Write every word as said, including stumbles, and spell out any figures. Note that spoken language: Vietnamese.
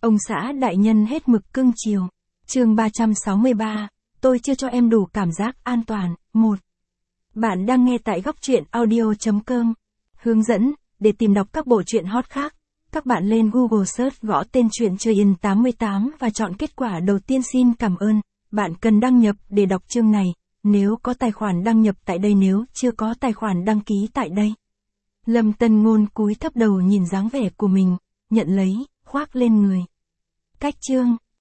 Ông xã đại nhân hết mực cưng chiều. Chương ba trăm sáu mươi ba, tôi chưa cho em đủ cảm giác an toàn. một. Bạn đang nghe tại góc truyện audio chấm com. Hướng dẫn, để tìm đọc các bộ truyện hot khác, các bạn lên Google Search gõ tên truyện Chơi In tám mươi tám và chọn kết quả đầu tiên. Xin cảm ơn. Bạn cần đăng nhập để đọc chương này. Nếu có tài khoản đăng nhập tại đây, nếu chưa có tài khoản đăng ký tại đây. Lâm Tân Ngôn cúi thấp đầu nhìn dáng vẻ của mình, nhận lấy, khoác lên người. Cách chương.